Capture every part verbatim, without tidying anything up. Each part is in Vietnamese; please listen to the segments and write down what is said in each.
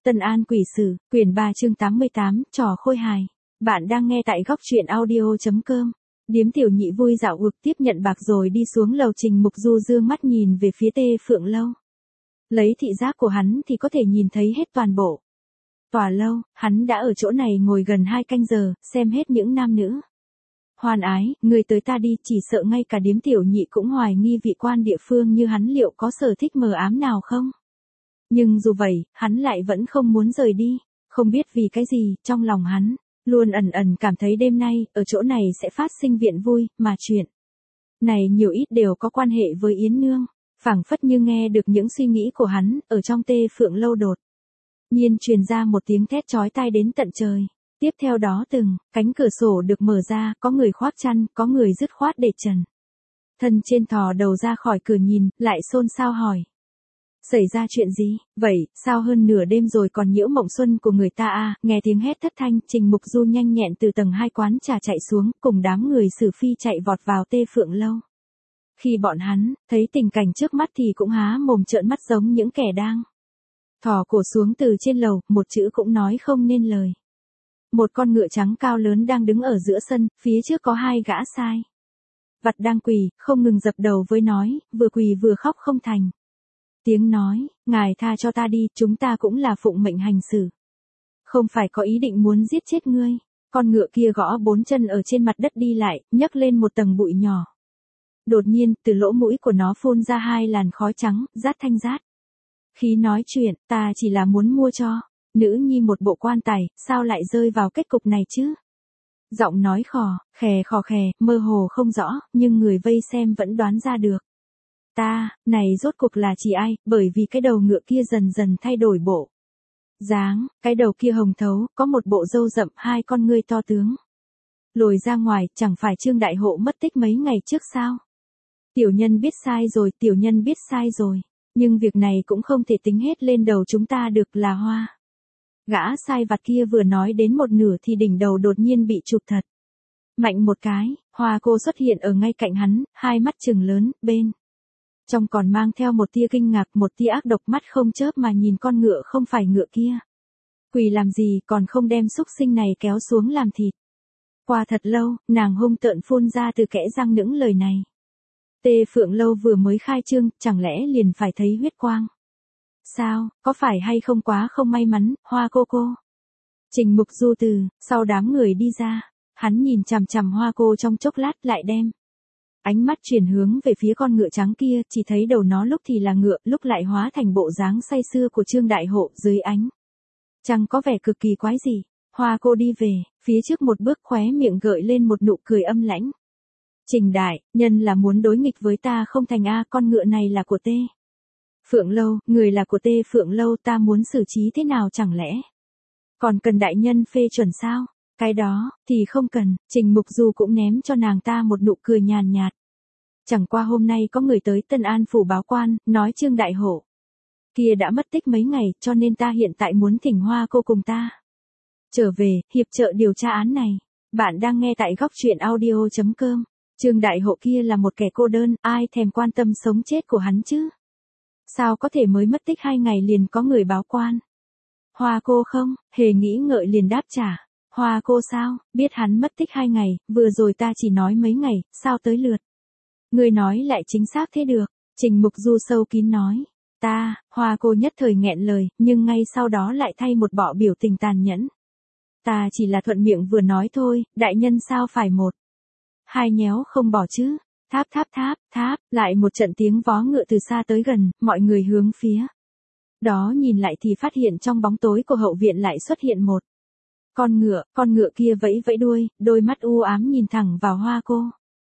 Tân An Quỷ Sử, quyển ba chương tám mươi tám, trò khôi hài. Bạn đang nghe tại góc truyện audio chấm com. Điếm Tiểu Nhị vui dạo ực tiếp nhận bạc rồi đi xuống lầu. Trình Mục Du dương mắt nhìn về phía Tê Phượng Lâu. Lấy thị giác của hắn thì có thể nhìn thấy hết toàn bộ tòa lâu. Hắn đã ở chỗ này ngồi gần hai canh giờ, xem hết những nam nữ hoan ái, người tới ta đi, chỉ sợ ngay cả Điếm Tiểu Nhị cũng hoài nghi vị quan địa phương như hắn liệu có sở thích mờ ám nào không. Nhưng dù vậy, hắn lại vẫn không muốn rời đi, không biết vì cái gì, trong lòng hắn luôn ẩn ẩn cảm thấy đêm nay, ở chỗ này sẽ phát sinh viện vui, mà chuyện này nhiều ít đều có quan hệ với Yến Nương. Phảng phất như nghe được những suy nghĩ của hắn, ở trong Tê Phượng Lâu đột nhiên truyền ra một tiếng thét chói tai đến tận trời. Tiếp theo đó từng cánh cửa sổ được mở ra, có người khoác chăn, có người dứt khoát để trần thân trên thò đầu ra khỏi cửa nhìn, lại xôn xao hỏi. Xảy ra chuyện gì, vậy, sao hơn nửa đêm rồi còn nhiễu mộng xuân của người ta à, nghe tiếng hét thất thanh, Trình Mục Du nhanh nhẹn từ tầng hai quán trà chạy xuống, cùng đám người Sử Phi chạy vọt vào Tê Phượng Lâu. Khi bọn hắn thấy tình cảnh trước mắt thì cũng há mồm trợn mắt giống những kẻ đang thò cổ xuống từ trên lầu, một chữ cũng nói không nên lời. Một con ngựa trắng cao lớn đang đứng ở giữa sân, phía trước có hai gã sai vặt đang quỳ, không ngừng dập đầu với nói, vừa quỳ vừa khóc không thành tiếng nói, ngài tha cho ta đi, chúng ta cũng là phụng mệnh hành xử, không phải có ý định muốn giết chết ngươi. Con ngựa kia gõ bốn chân ở trên mặt đất đi lại, nhấc lên một tầng bụi nhỏ. Đột nhiên, từ lỗ mũi của nó phun ra hai làn khói trắng, rát thanh rát. Khi nói chuyện, ta chỉ là muốn mua cho nữ nhi một bộ quan tài, sao lại rơi vào kết cục này chứ? Giọng nói khò, khè khò khè, mơ hồ không rõ, nhưng người vây xem vẫn đoán ra được. Ta, này rốt cuộc là chỉ ai, bởi vì cái đầu ngựa kia dần dần thay đổi bộ dáng, cái đầu kia hồng thấu, có một bộ râu rậm, hai con ngươi to tướng lồi ra ngoài, chẳng phải Trương Đại Hộ mất tích mấy ngày trước sao? Tiểu nhân biết sai rồi, tiểu nhân biết sai rồi, nhưng việc này cũng không thể tính hết lên đầu chúng ta được là Hoa. Gã sai vặt kia vừa nói đến một nửa thì đỉnh đầu đột nhiên bị chụp thật mạnh một cái, Hoa cô xuất hiện ở ngay cạnh hắn, hai mắt trừng lớn, bên trong còn mang theo một tia kinh ngạc, một tia ác độc, mắt không chớp mà nhìn con ngựa không phải ngựa kia. Quỳ làm gì, còn không đem xúc sinh này kéo xuống làm thịt. Qua thật lâu, nàng hung tợn phun ra từ kẽ răng những lời này. Tê Phượng Lâu vừa mới khai trương, chẳng lẽ liền phải thấy huyết quang? Sao, có phải hay không quá không may mắn, Hoa cô cô? Trình Mục Du từ sau đám người đi ra, hắn nhìn chằm chằm Hoa cô trong chốc lát, lại đem ánh mắt chuyển hướng về phía con ngựa trắng kia, chỉ thấy đầu nó lúc thì là ngựa, lúc lại hóa thành bộ dáng say sưa của Trương Đại Hộ, dưới ánh trăng có vẻ cực kỳ quái dị. Hoa cô đi về, phía trước một bước, khóe miệng gợi lên một nụ cười âm lãnh. Trình đại, nhân là muốn đối nghịch với ta không thành a, con ngựa này là của Tê Phượng Lâu, người là của Tê Phượng Lâu, ta muốn xử trí thế nào chẳng lẽ còn cần đại nhân phê chuẩn sao? Cái đó, thì không cần. Trình Mục Du cũng ném cho nàng ta một nụ cười nhàn nhạt. Chẳng qua hôm nay có người tới Tân An phủ báo quan, nói Trương Đại Hộ kia đã mất tích mấy ngày, cho nên ta hiện tại muốn thỉnh Hoa cô cùng ta trở về, hiệp trợ điều tra án này. Bạn đang nghe tại góc truyện audio chấm com. Trương Đại Hộ kia là một kẻ cô đơn, ai thèm quan tâm sống chết của hắn chứ? Sao có thể mới mất tích hai ngày liền có người báo quan? Hoa cô không, hề nghĩ ngợi liền đáp trả. Hoa cô sao, biết hắn mất tích hai ngày, vừa rồi ta chỉ nói mấy ngày, sao tới lượt người nói lại chính xác thế được? Trình Mục Du sâu kín nói. Ta, Hoa cô nhất thời nghẹn lời, nhưng ngay sau đó lại thay một bộ biểu tình tàn nhẫn. Ta chỉ là thuận miệng vừa nói thôi, đại nhân sao phải một hai nhéo không bỏ chứ? Tháp tháp tháp, tháp, lại một trận tiếng vó ngựa từ xa tới gần, mọi người hướng phía đó nhìn lại thì phát hiện trong bóng tối của hậu viện lại xuất hiện một con ngựa, con ngựa kia vẫy vẫy đuôi, đôi mắt u ám nhìn thẳng vào Hoa cô.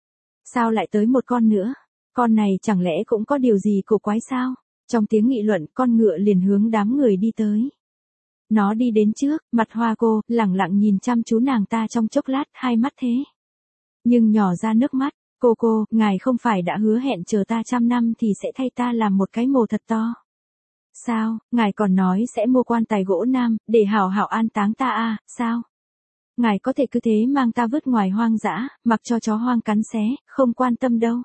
Sao lại tới một con nữa? Con này chẳng lẽ cũng có điều gì cổ quái sao? Trong tiếng nghị luận, con ngựa liền hướng đám người đi tới. Nó đi đến trước, mặt Hoa cô, lẳng lặng nhìn chăm chú nàng ta trong chốc lát, hai mắt thế nhưng nhỏ ra nước mắt. Cô cô, ngài không phải đã hứa hẹn chờ ta trăm năm thì sẽ thay ta làm một cái mồ thật to. Sao, ngài còn nói sẽ mua quan tài gỗ nam, để hảo hảo an táng ta à, sao? Ngài có thể cứ thế mang ta vứt ngoài hoang dã, mặc cho chó hoang cắn xé, không quan tâm đâu.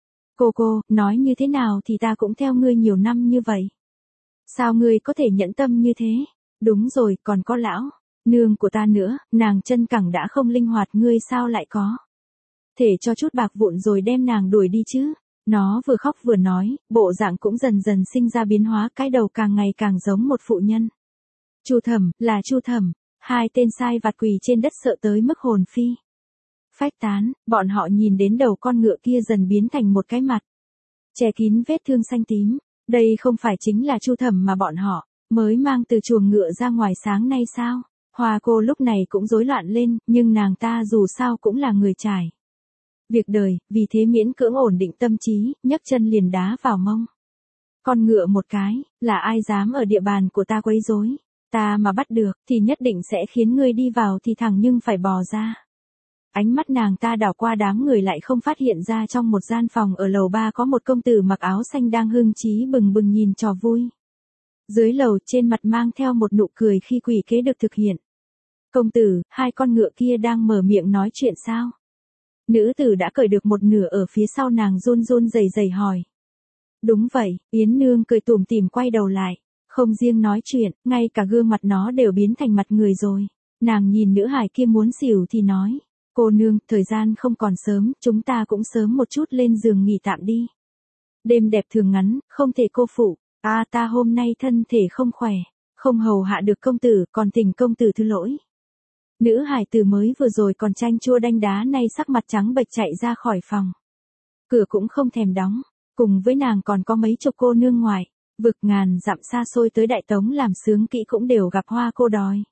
Cô cô, nói như thế nào thì ta cũng theo ngươi nhiều năm như vậy. Sao ngươi có thể nhẫn tâm như thế? Đúng rồi, còn có lão nương của ta nữa, nàng chân cẳng đã không linh hoạt, ngươi sao lại có thể cho chút bạc vụn rồi đem nàng đuổi đi chứ. Nó vừa khóc vừa nói, bộ dạng cũng dần dần sinh ra biến hóa, cái đầu càng ngày càng giống một phụ nhân. Chu Thẩm, là Chu Thẩm. Hai tên sai vặt quỳ trên đất sợ tới mức hồn phi phách tán, bọn họ nhìn đến đầu con ngựa kia dần biến thành một cái mặt che kín vết thương xanh tím. Đây không phải chính là Chu Thẩm mà bọn họ mới mang từ chuồng ngựa ra ngoài sáng nay sao? Hoa cô lúc này cũng rối loạn lên, nhưng nàng ta dù sao cũng là người trải việc đời, vì thế miễn cưỡng ổn định tâm trí, nhấc chân liền đá vào mông con ngựa một cái. Là ai dám ở địa bàn của ta quấy rối? Ta mà bắt được, thì nhất định sẽ khiến ngươi đi vào thì thẳng nhưng phải bò ra. Ánh mắt nàng ta đảo qua đám người lại không phát hiện ra trong một gian phòng ở lầu ba có một công tử mặc áo xanh đang hưng trí bừng bừng nhìn trò vui. Dưới lầu trên mặt mang theo một nụ cười khi quỷ kế được thực hiện. Công tử, hai con ngựa kia đang mở miệng nói chuyện sao? Nữ tử đã cởi được một nửa ở phía sau nàng run run rẩy rẩy hỏi. Đúng vậy, Yến Nương cười tủm tỉm quay đầu lại. Không riêng nói chuyện, ngay cả gương mặt nó đều biến thành mặt người rồi. Nàng nhìn nữ hài kia muốn xỉu thì nói. Cô nương, thời gian không còn sớm, chúng ta cũng sớm một chút lên giường nghỉ tạm đi. Đêm đẹp thường ngắn, không thể cô phụ. À ta hôm nay thân thể không khỏe, không hầu hạ được công tử, còn thỉnh công tử thứ lỗi. Nữ hài tử mới vừa rồi còn chanh chua đanh đá nay sắc mặt trắng bệch chạy ra khỏi phòng. Cửa cũng không thèm đóng, cùng với nàng còn có mấy chục cô nương ngoài, vực ngàn dặm xa xôi tới Đại Tống làm sướng kỹ cũng đều gặp hoa cô đòi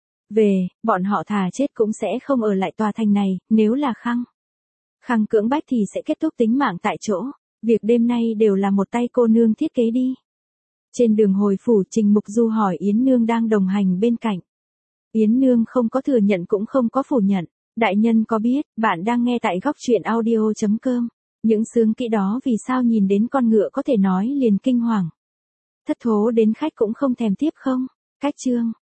về, bọn họ thà chết cũng sẽ không ở lại tòa thành này, nếu là khăng khăng cưỡng bách thì sẽ kết thúc tính mạng tại chỗ. Việc đêm nay đều là một tay cô nương thiết kế đi. Trên đường hồi phủ, Trình Mục Du hỏi Yến Nương đang đồng hành bên cạnh. Yến Nương không có thừa nhận cũng không có phủ nhận. Đại nhân có biết, bạn đang nghe tại góc truyện audio chấm com. Những sướng kỹ đó vì sao nhìn đến con ngựa có thể nói liền kinh hoàng. Thất thố đến khách cũng không thèm tiếp không? Cách chương.